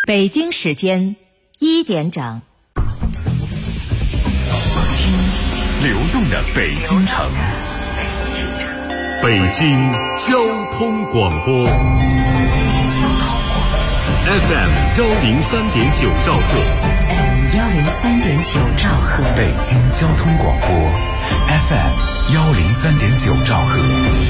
北京时间1点整， 听流动的北京城，北京交通广播 FM 103.9兆赫 103.9兆赫， 北京交通广播 FM 103.9兆赫。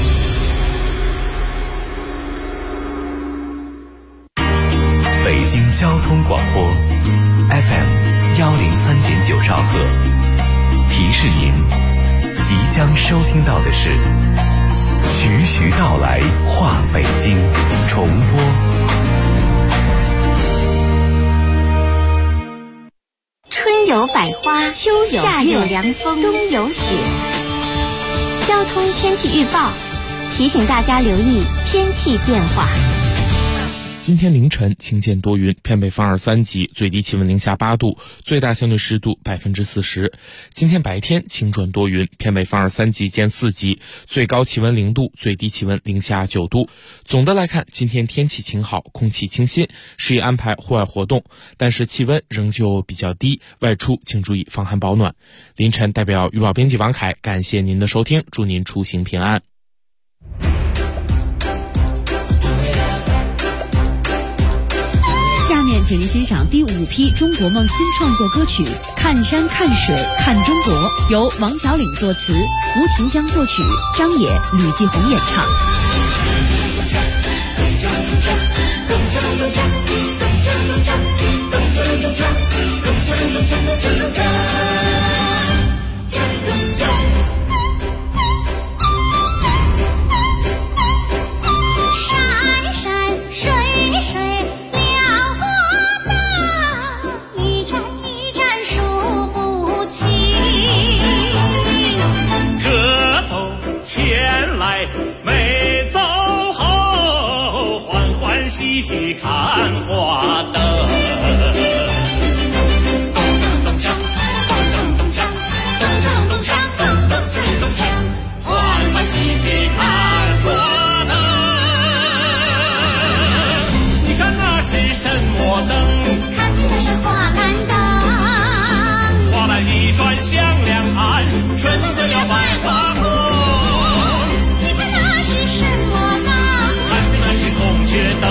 北京交通广播 FM 103.9兆赫，提示您即将收听到的是徐徐道来话北京重播。 春有百花，秋有夏有凉风，冬有雪。交通天气预报提醒大家留意天气变化。 今天凌晨晴间多云，偏北风2、3级，最低气温零下8度，最大相对湿度40%。今天白天晴转多云，偏北风2、3级见4级，最高气温0度，最低气温零下9度。总的来看，今天天气晴好，空气清新，适宜安排户外活动，但是气温仍旧比较低，外出请注意防寒保暖。凌晨代表预报编辑王凯，感谢您的收听，祝您出行平安。 请您欣赏第5批中国梦新创作歌曲《看山看水看中国》，由王小岭作词，吴庭江作曲，张也、吕继红演唱。 细细看花灯，咚锵咚锵，咚锵咚锵，咚锵咚锵，咚锵咚锵，欢欢喜喜看花灯。你看那是什么灯？ 看的是花篮灯。 花篮一转向两岸，春风就要百花红。 你看那是什么灯？ 看的那是孔雀灯。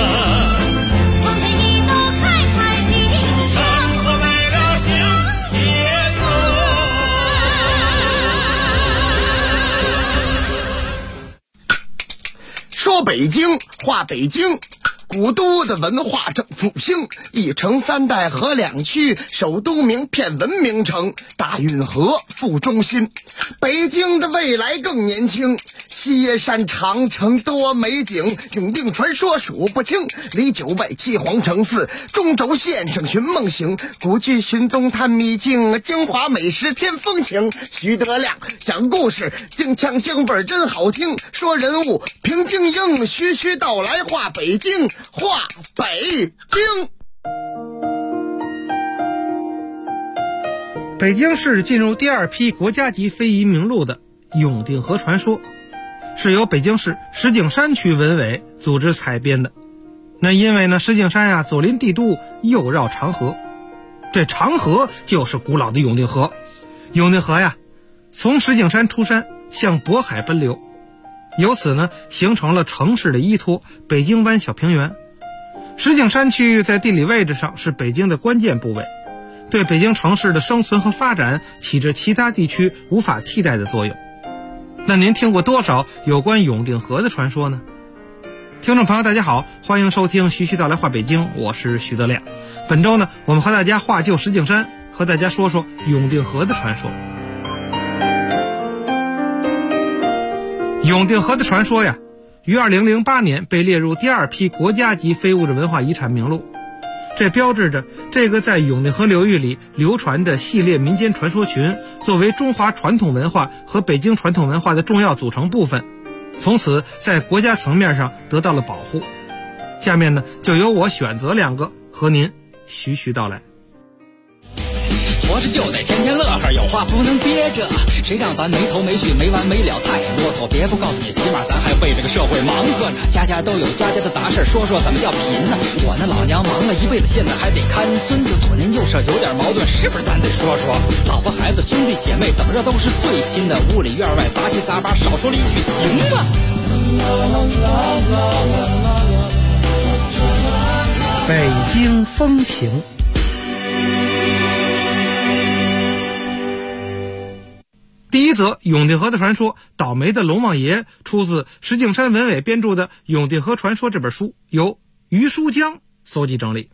说北京话北京，古都的文化正复兴，一城3代河2区，首都名片文明城，大运河副中心。北京的未来更年轻，西耶山长城多美景，永定传说数不清，离9外7皇城4，中轴线上寻梦行，古剧寻踪探秘境，京华美食添风情。徐德亮讲故事，京腔京味真好听，说人物评京英，徐徐道来话北京，话北京。 北京市进入第2批国家级非遗名录的永定河传说，是由北京市石景山区文委组织采编的。那因为呢，石景山左临帝都，右绕长河，这长河就是古老的永定河。永定河从石景山出山向渤海奔流，由此呢形成了城市的依托——北京湾小平原。石景山区域在地理位置上是北京的关键部位，对北京城市的生存和发展起着其他地区无法替代的作用。那您听过多少有关永定河的传说呢？听众朋友大家好，欢迎收听徐徐道来话北京，我是徐德亮。本周呢，我们和大家话旧石景山，和大家说说永定河的传说。永定河的传说于2008年被列入第2批国家级非物质文化遗产名录。这标志着这个在永定河流域里流传的系列民间传说群，作为中华传统文化和北京传统文化的重要组成部分，从此在国家层面上得到了保护。下面呢，就由我选择2个和您徐徐道来。 活着就得天天乐呵，有话不能憋着，谁让咱没头没绪没完没了太啰嗦。别不告诉你，起码咱还为这个社会忙活呢，家家都有家家的杂事，说说怎么叫贫呢？我那老娘忙了一辈子，现在还得看孙子，左邻右舍有点矛盾，是不是咱得说说？老婆孩子兄弟姐妹怎么着都是最亲的，屋里院外杂七杂八，少说了一句行吗？ 北京风情。第一则永定河的传说，倒霉的龙王爷，出自石景山文伟编著的《永定河传说》这本书，由于书江搜集整理。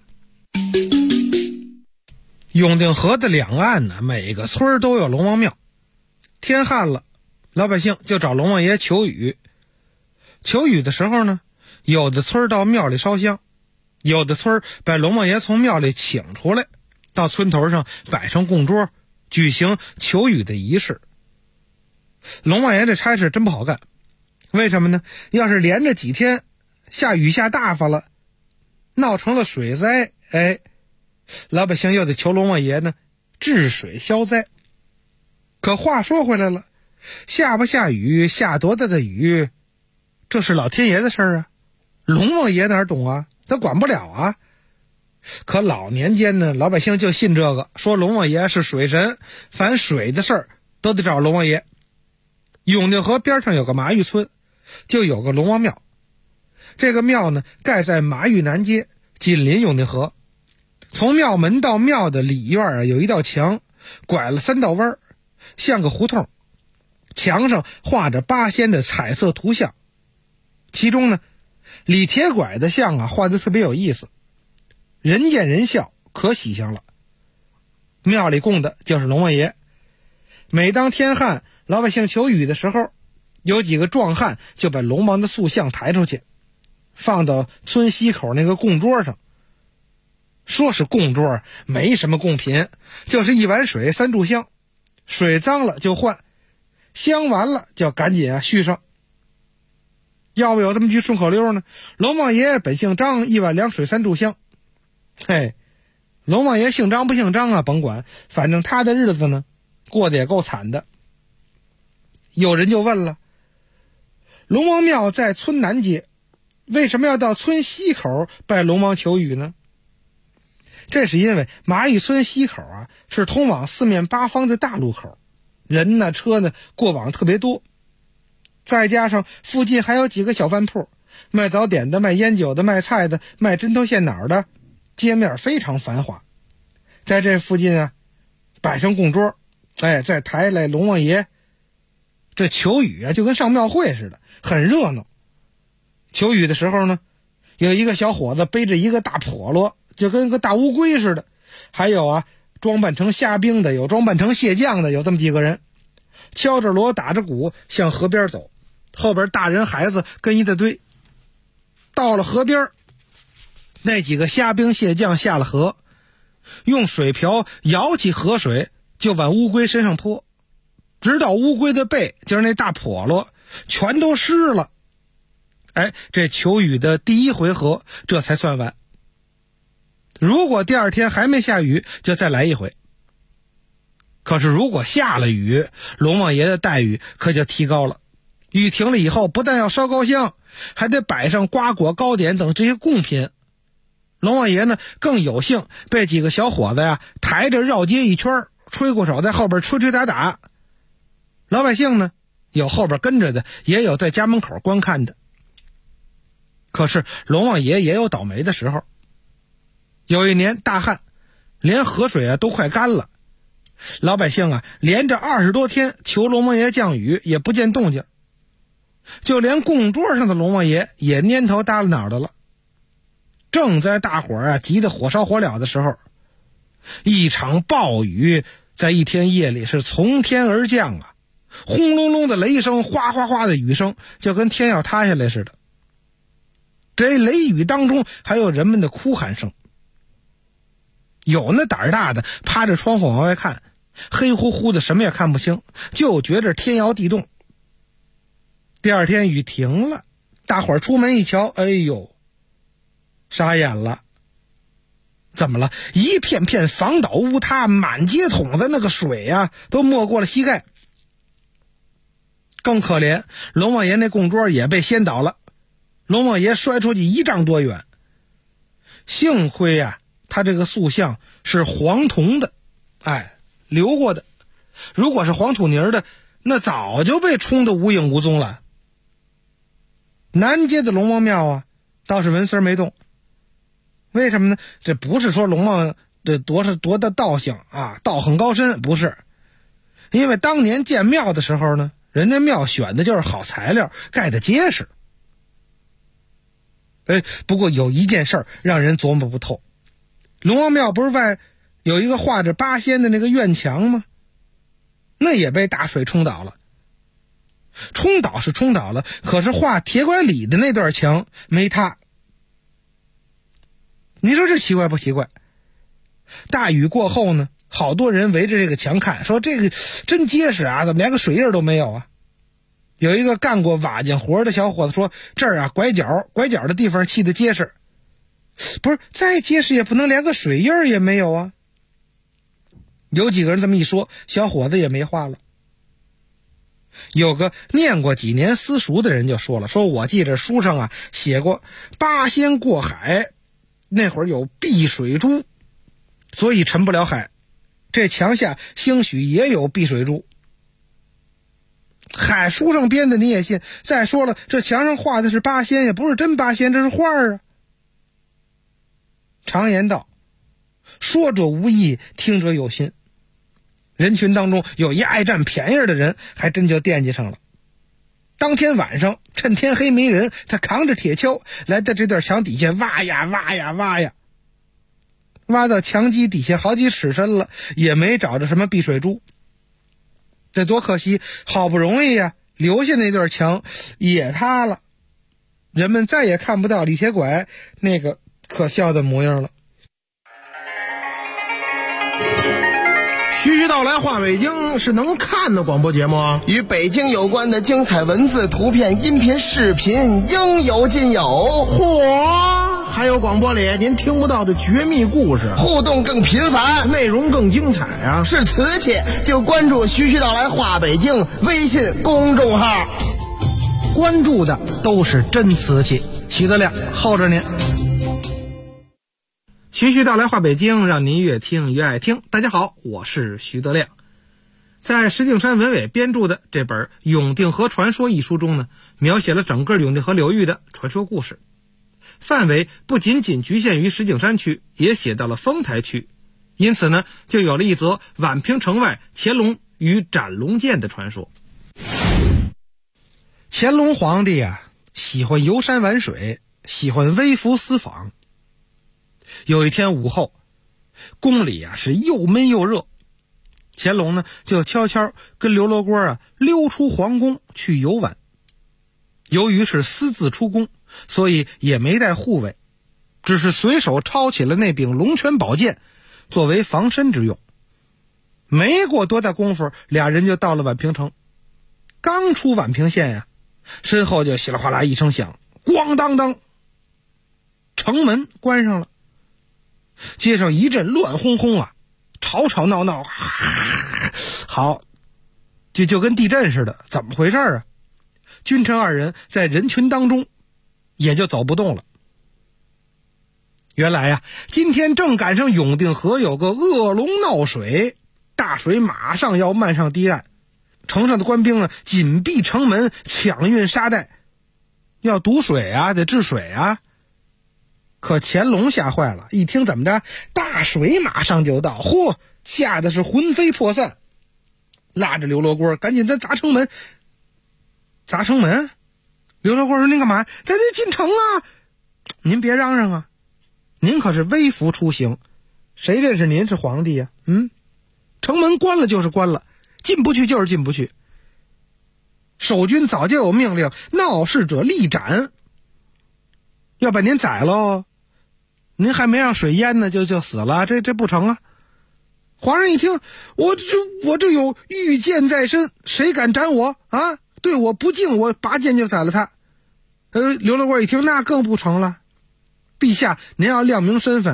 永定河的两岸呢，每个村都有龙王庙。天旱了，老百姓就找龙王爷求雨。求雨的时候呢，有的村到庙里烧香，有的村把龙王爷从庙里请出来，到村头上摆上供桌，举行求雨的仪式。龙王爷这差事真不好干，为什么呢？要是连着几天下雨下大发了，闹成了水灾，老百姓又得求龙王爷呢治水消灾。可话说回来了，下不下雨，下多大的雨，这是老天爷的事儿啊，龙王爷哪懂啊，他管不了啊。可老年间呢，老百姓就信这个，说龙王爷是水神，凡水的事儿都得找龙王爷。永定河边上有个麻峪村，就有个龙王庙。这个庙呢，盖在麻峪南街，紧邻永定河。从庙门到庙的里院有一道墙，拐了3道弯，像个胡同。墙上画着8仙的彩色图像，其中呢，李铁拐的像画得特别有意思，人见人笑，可喜庆了。庙里供的就是龙王爷。每当天旱，老百姓求雨的时候，有几个壮汉就把龙王的塑像抬出去，放到村西口那个供桌上。说是供桌，没什么贡品，就是1碗水3炷香，水脏了就换，香完了就赶紧续上。要不有这么句顺口溜呢，龙王爷本姓张，1碗凉水3炷香。龙王爷姓张不姓张甭管，反正他的日子呢过得也够惨的。有人就问了，龙王庙在村南街，为什么要到村西口拜龙王求雨呢？这是因为麻峪村西口是通往4面8方的大路口，人呢车呢过往特别多，再加上附近还有几个小饭铺，卖早点的，卖烟酒的，卖菜的，卖针头线脑的，街面非常繁华。在这附近摆上供桌，再抬来龙王爷，这求雨就跟上庙会似的，很热闹。求雨的时候呢，有一个小伙子背着一个大笸箩，就跟个大乌龟似的，还有装扮成虾兵的，有装扮成蟹将的，有这么几个人，敲着锣打着鼓向河边走，后边大人孩子跟一大堆。到了河边，那几个虾兵蟹将下了河，用水瓢舀起河水就往乌龟身上泼，直到乌龟的背，就是那大笸箩全都湿了。这求雨的第1回合这才算完。如果第2天还没下雨，就再来一回。可是如果下了雨，龙王爷的待遇可就提高了。雨停了以后，不但要烧高香，还得摆上瓜果糕点等这些贡品。龙王爷呢更有幸被几个小伙子抬着绕街一圈，吹鼓手在后边吹吹打打。老百姓呢有后边跟着的，也有在家门口观看的。可是龙王爷也有倒霉的时候。有一年大旱，连河水都快干了，老百姓连着20多天求龙王爷降雨，也不见动静。就连供桌上的龙王爷也蔫头耷拉脑袋了。正在大伙急得火烧火燎的时候，一场暴雨在一天夜里是从天而降轰隆隆的雷声，哗哗哗的雨声，就跟天要塌下来似的。这雷雨当中还有人们的哭喊声。有那胆儿大的趴着窗户往外看，黑乎乎的什么也看不清，就觉着天摇地动。第2天雨停了，大伙儿出门一瞧，哎呦，傻眼了。 怎么了？一片片房倒屋塌，满街桶子，那个水啊都没过了膝盖。更可怜，龙王爷那供桌也被掀倒了，龙王爷摔出去1丈多远。幸亏啊，他这个塑像是黄铜的，留过的。如果是黄土泥的，那早就被冲得无影无踪了。南街的龙王庙啊，倒是纹丝没动。为什么呢？这不是说龙王这多的道行啊，道行高深，不是。因为当年建庙的时候呢，人家庙选的就是好材料，盖的结实。不过有一件事儿让人琢磨不透，龙王庙不是外有一个画着八仙的那个院墙吗？那也被大水冲倒了。冲倒是冲倒了，可是画铁拐李的那段墙没塌。你说这奇怪不奇怪？大雨过后呢，好多人围着这个墙看，说这个真结实啊，怎么连个水印都没有啊？有一个干过瓦匠活的小伙子说，这儿啊拐角的地方砌的结实。不是，再结实也不能连个水印也没有啊。有几个人这么一说，小伙子也没话了。有个念过几年私塾的人就说了，说我记着书上啊写过八仙过海，那会儿有避水珠，所以沉不了海。这墙下兴许也有避水珠。嗨，书上编的你也信？再说了，这墙上画的是八仙，也不是真八仙，这是画啊。常言道，说者无意，听者有心。人群当中有一爱占便宜的人，还真就惦记上了。当天晚上趁天黑没人，他扛着铁锹来到这段墙底下挖呀挖呀挖呀，挖到墙基底下好几尺深了，也没找着什么避水珠。这多可惜，好不容易呀留下那段墙也塌了，人们再也看不到李铁拐那个可笑的模样了。 徐徐道来话北京是能看的广播节目啊， 与北京有关的精彩文字、图片、音频、视频应有尽有。 嚯，还有广播里您听不到的绝密故事， 互动更频繁， 内容更精彩啊！ 是瓷器就关注徐徐道来话北京微信公众号， 关注的都是真瓷器。徐德亮候着您。徐徐道来话北京，让您越听越爱听。大家好，我是徐德亮。在石景山文伟编著的这本《永定河传说》一书中呢，描写了整个永定河流域的传说故事，范围不仅仅局限于石景山区，也写到了丰台区。因此呢，就有了一则宛平城外乾隆与斩龙剑的传说。乾隆皇帝啊，喜欢游山玩水，喜欢微服私访。有一天午后，宫里啊是又闷又热，乾隆呢就悄悄跟刘罗锅啊溜出皇宫去游玩。由于是私自出宫，所以也没带护卫，只是随手抄起了那柄龙泉宝剑作为防身之用。没过多大功夫，俩人就到了宛平城。刚出宛平县呀，身后就稀里哗啦一声响，咣当当，城门关上了。街上一阵乱哄哄啊，吵吵闹闹，好，就跟地震似的。怎么回事啊？君臣二人在人群当中也就走不动了。原来呀，今天正赶上永定河有个恶龙闹水，大水马上要漫上堤岸，城上的官兵呢紧闭城门，抢运沙袋，要堵水啊，得治水啊。可乾隆吓坏了，一听怎么着大水马上就到，嚯，吓得是魂飞魄散，拉着刘罗锅赶紧咱砸城门。砸城门？刘罗锅说您干嘛？咱得进城啊！您别嚷嚷啊，您可是微服出行，谁认识您是皇帝呀？城门关了就是关了，进不去就是进不去。守军早就有命令，闹事者立斩，要把您宰喽。您还没让水淹呢，就死了，这不成啊！皇上一听，我这有御剑在身，谁敢斩我啊？对我不敬，我拔剑就宰了他。刘罗锅一听，那更不成了。陛下，您要亮明身份，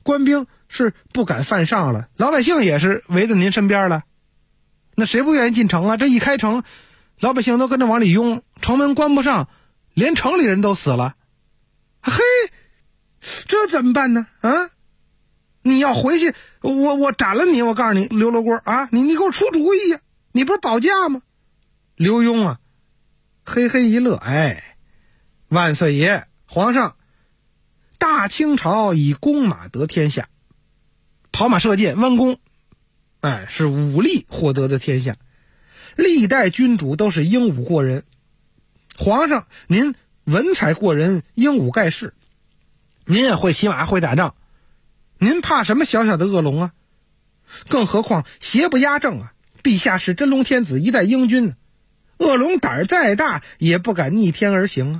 官兵是不敢犯上了，老百姓也是围在您身边了，那谁不愿意进城啊？这一开城，老百姓都跟着往里拥，城门关不上，连城里人都死了。嘿，这怎么办呢？啊，你要回去，我斩了你！我告诉你，刘罗锅啊，你给我出主意呀！你不是保驾吗？刘墉啊，嘿嘿一乐，哎，万岁爷，皇上，大清朝以弓马得天下，跑马射箭弯弓，哎，是武力获得的天下。历代君主都是英武过人，皇上您文采过人，英武盖世，您也会骑马会打仗，您怕什么小小的恶龙啊？更何况邪不压正啊！陛下是真龙天子，一代英君，恶龙胆儿再大也不敢逆天而行啊！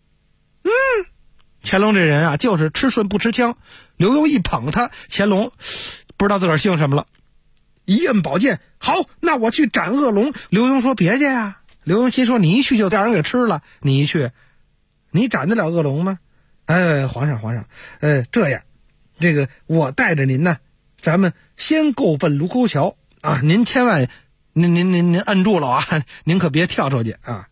乾隆这人啊，就是吃顺不吃枪。刘墉一捧他，乾隆不知道自个儿姓什么了，一摁宝剑，好，那我去斩恶龙。刘墉说别介呀，刘墉心说你一去就让人给吃了，你一去，你斩得了恶龙吗？皇上，这样，这个我带着您呢，咱们先够奔卢沟桥啊！您千万，您摁住了啊！您可别跳出去啊！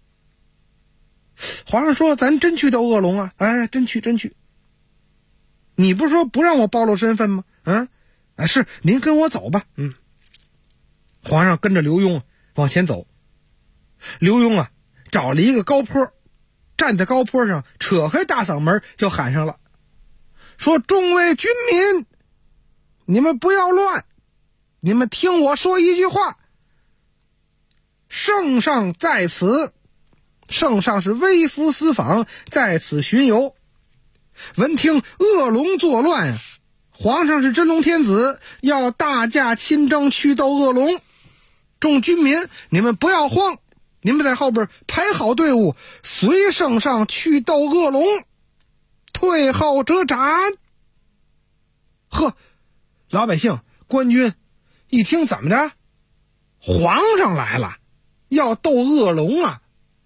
皇上说：“咱真去斗恶龙啊！哎，真去。你不是说不让我暴露身份吗？是您跟我走吧。”皇上跟着刘墉往前走。刘墉啊，找了一个高坡，站在高坡上，扯开大嗓门就喊上了，说：“众位军民，你们不要乱，你们听我说一句话。圣上在此。”圣上是微服私访，在此巡游，闻听恶龙作乱，皇上是真龙天子，要大驾亲征去斗恶龙。众军民，你们不要慌，你们在后边排好队伍，随圣上去斗恶龙，退后者斩。呵，老百姓官军一听，怎么着？皇上来了，要斗恶龙啊！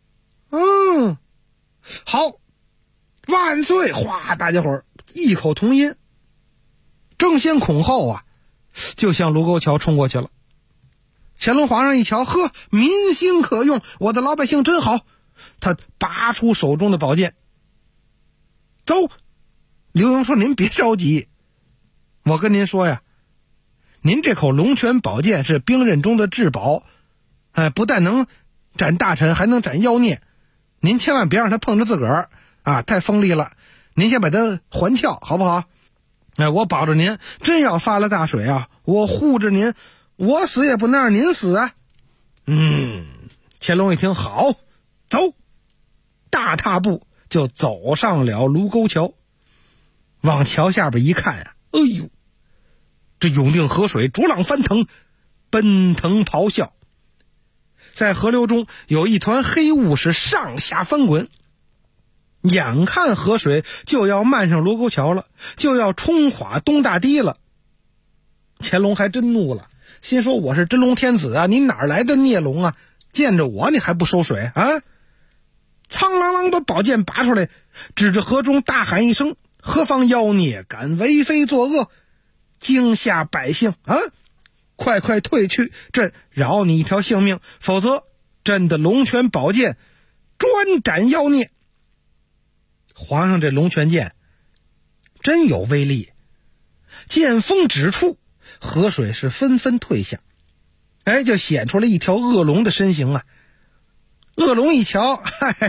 好，万岁！哗，大家伙儿异口同音，争先恐后啊，就向卢沟桥冲过去了。乾隆皇上一瞧，呵，民心可用，我的老百姓真好，他拔出手中的宝剑，走。刘墉说：“您别着急，我跟您说呀，您这口龙泉宝剑是兵刃中的至宝，不但能斩大臣，还能斩妖孽。您千万别让他碰着自个儿啊，太锋利了。您先把他还鞘，好不好？我保着您，真要发了大水啊，我护着您，我死也不能让您死啊。”乾隆一听，好，走，大踏步就走上了卢沟桥。往桥下边一看啊，哎呦，这永定河水逐浪翻腾，奔腾咆哮。在河流中有一团黑雾是上下翻滚，眼看河水就要漫上卢沟桥了，就要冲垮东大堤了。乾隆还真怒了，心说：“我是真龙天子啊，你哪来的孽龙啊？见着我你还不收水啊？”苍啷啷把宝剑拔出来，指着河中大喊一声：“何方妖孽敢为非作恶，惊吓百姓啊！快快退去，朕饶你一条性命，否则朕的龙泉宝剑专斩妖孽。”皇上这龙泉剑真有威力，剑锋指出，河水是纷纷退下，就显出了一条恶龙的身形啊。恶龙一瞧，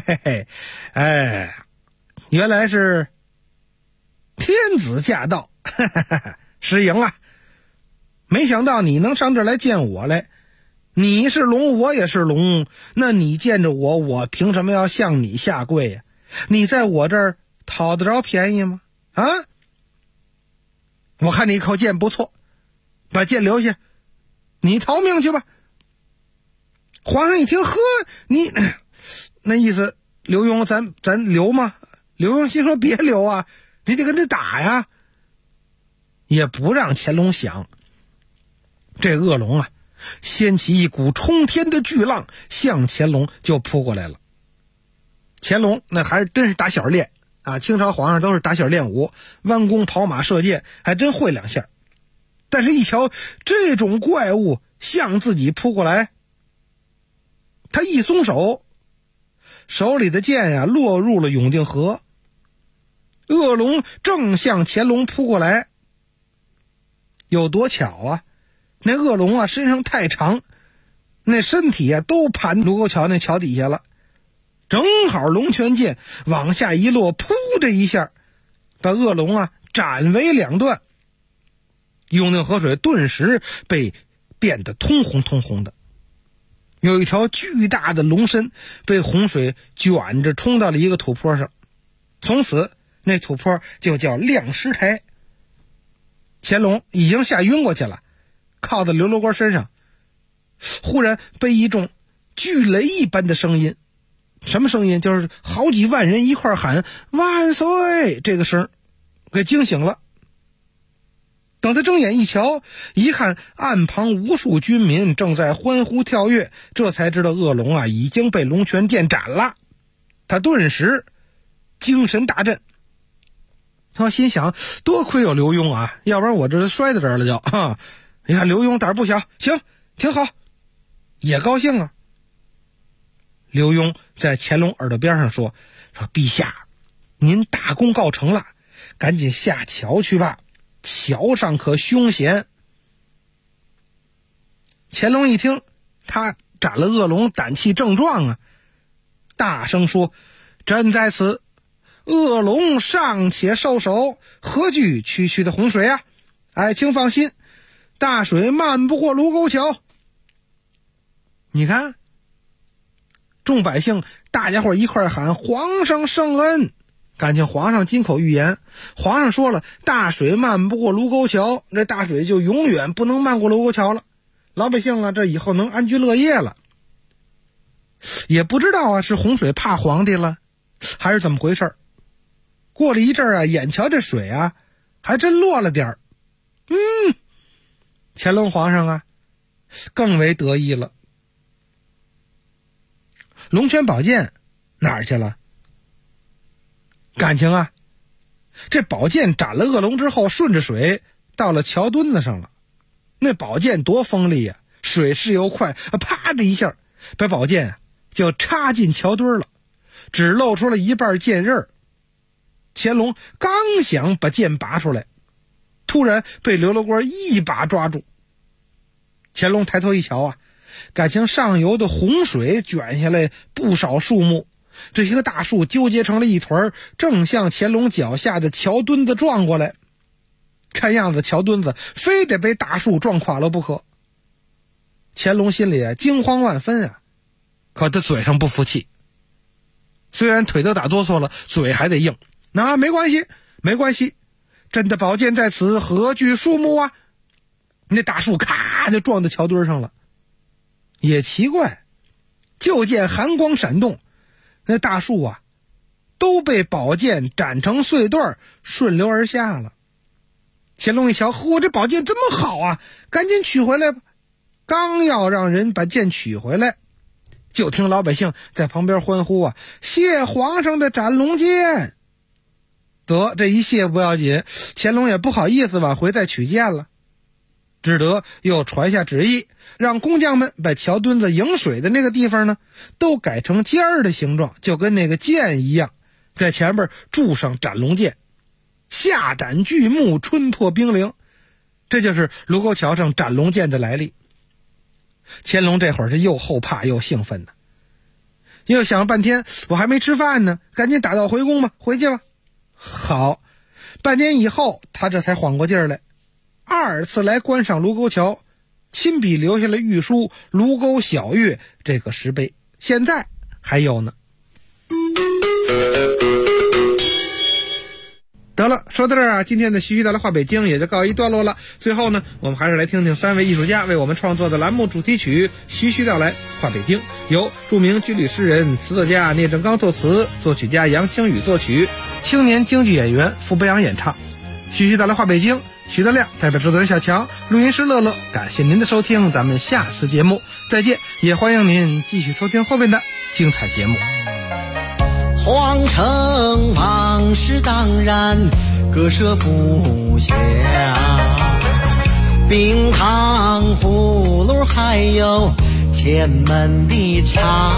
原来是天子驾到，失迎啊！没想到你能上这儿来见我来，你是龙，我也是龙，那你见着我，我凭什么要向你下跪呀？你在我这儿讨得着便宜吗？啊！我看你一口剑不错，把剑留下，你逃命去吧。皇上一听，呵，你那意思，刘墉咱留吗？刘墉心说别留啊，你得跟他打呀。也不让乾隆想，这恶龙啊，掀起一股冲天的巨浪，向乾隆就扑过来了。乾隆那还是真是打小练啊，清朝皇上都是打小练武，弯弓跑马射箭还真会两下。但是一瞧这种怪物向自己扑过来，他一松手，手里的剑呀落入了永定河。恶龙正向乾隆扑过来，有多巧啊，那恶龙啊身上太长，那身体啊都盘卢沟桥那桥底下了，正好龙泉剑往下一落，扑这一下把恶龙啊斩为两段。永定河水顿时变得通红通红的，有一条巨大的龙身被洪水卷着冲到了一个土坡上，从此那土坡就叫亮石台。乾隆已经吓晕过去了，靠在刘罗锅身上，忽然被一种巨雷一般的声音，什么声音？就是好几万人一块喊万岁这个声给惊醒了。等他睁眼一瞧，一看岸旁无数军民正在欢呼跳跃，这才知道恶龙啊已经被龙泉剑斩了。他顿时精神大振，他心想多亏有刘墉啊，要不然我这摔在这儿了就啊！你看刘墉胆儿不小，行，挺好，也高兴啊。刘墉在乾隆耳朵边上说陛下，您大功告成了，赶紧下桥去吧，桥上可凶险。乾隆一听他斩了恶龙，胆气正壮啊，大声说：“朕在此，恶龙尚且受首，何惧区区的洪水啊？爱卿放心，大水漫不过卢沟桥。”你看，众百姓大家伙一块喊皇上圣恩，感情皇上金口玉言，皇上说了，大水漫不过卢沟桥，这大水就永远不能漫过卢沟桥了，老百姓啊这以后能安居乐业了。也不知道啊是洪水怕皇帝了还是怎么回事。过了一阵啊，眼瞧这水啊还真落了点儿，乾隆皇上啊更为得意了。龙泉宝剑哪儿去了？感情啊这宝剑斩了恶龙之后，顺着水到了桥墩子上了。那宝剑多锋利呀，水势又快，啪的一下把宝剑就插进桥墩了，只露出了一半剑刃。乾隆刚想把剑拔出来，突然被刘罗锅一把抓住。乾隆抬头一瞧啊，感情上游的洪水卷下来不少树木，这些个大树纠结成了一团，正向乾隆脚下的桥墩子撞过来。看样子桥墩子非得被大树撞垮了不可。乾隆心里惊慌万分啊，可他嘴上不服气，虽然腿都打哆嗦了，嘴还得硬。那没关系，没关系，朕的宝剑在此，何惧树木啊？那大树咔就撞到桥墩上了。也奇怪，就见寒光闪动，那大树啊都被宝剑斩成碎段，顺流而下了。乾隆一瞧，嚯，这宝剑这么好啊，赶紧取回来吧。刚要让人把剑取回来，就听老百姓在旁边欢呼啊，谢皇上的斩龙剑。得，这一谢不要紧，乾隆也不好意思往回再取剑了，只得又传下旨意，让工匠们把桥墩子迎水的那个地方呢都改成尖儿的形状，就跟那个剑一样，在前面铸上斩龙剑，下斩巨木，春破冰凌。这就是卢沟桥上斩龙剑的来历。乾隆这会儿是又后怕又兴奋呢，又想了半天，我还没吃饭呢，赶紧打道回宫吧，回去吧。好，半年以后他这才缓过劲儿来，二次来观赏卢沟桥，亲笔留下了御书卢沟晓月这个石碑，现在还有呢。得了，说到这儿啊，今天的徐徐道来话北京也就告一段落了。最后呢，我们还是来听听三位艺术家为我们创作的栏目主题曲《徐徐道来话北京》，由著名军旅诗人、词作家聂正刚作词，作曲家杨清宇作曲，青年京剧演员傅博洋演唱。徐徐道来话北京，徐德亮代表制作人小强，录音师乐乐，感谢您的收听，咱们下次节目再见，也欢迎您继续收听后面的精彩节目。 皇城往事当然割舍不下，冰糖葫芦还有前门的茶，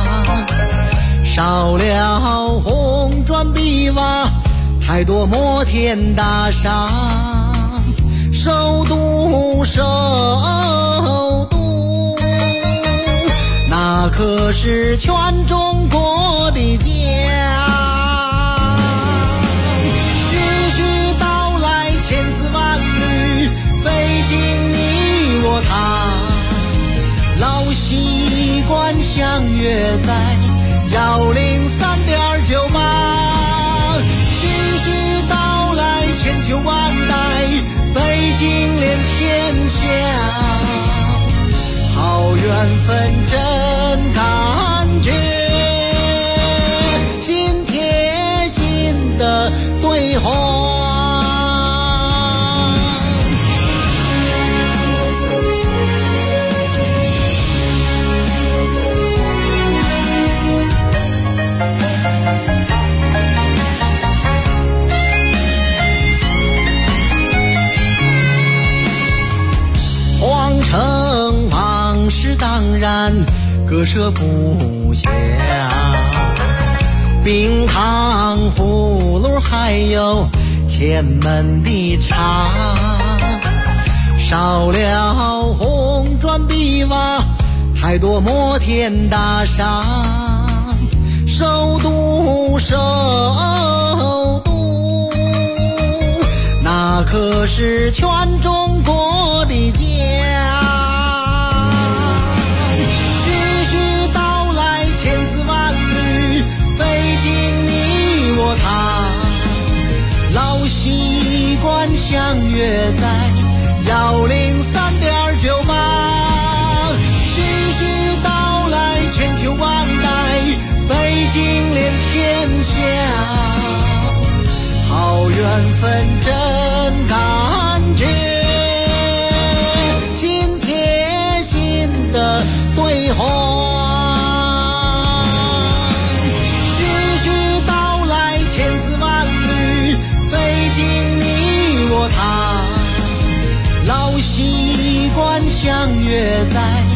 少了红砖碧瓦，太多摩天大厦。首都，首都，那可是全中国的家。徐徐道来千丝万缕，北京你我他，老习惯相约在103.98。徐徐道来千秋万代，北京连天下，好缘分真感觉，心贴心的对话。皇城往事当然割舍不下，冰糖葫芦还有前门的茶，少了红砖碧瓦，太多摩天大厦。首都，首都，那可是全中国的家。徐徐道来千丝万缕，北京你我他，老习惯相约在103.98。徐徐道来千秋万代，北京连天下，好缘分真感觉，心贴心的对话。徐徐道来千丝万缕，北京你我他，老习惯相约在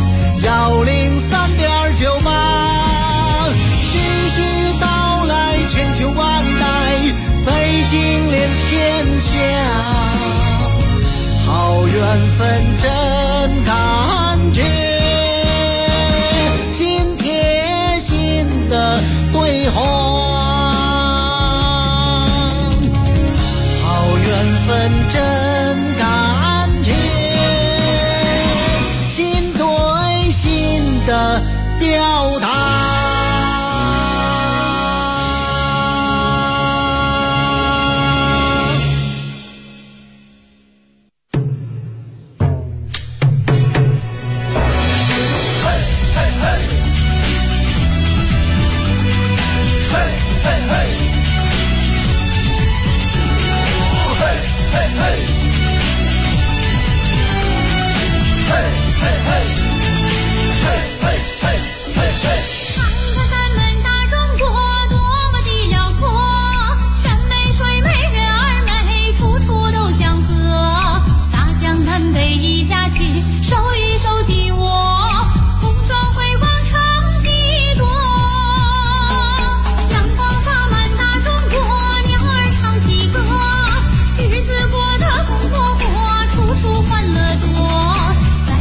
103.98。徐徐道来千秋万代，北京连天下，好缘分真感觉，心贴心的对话。好缘分真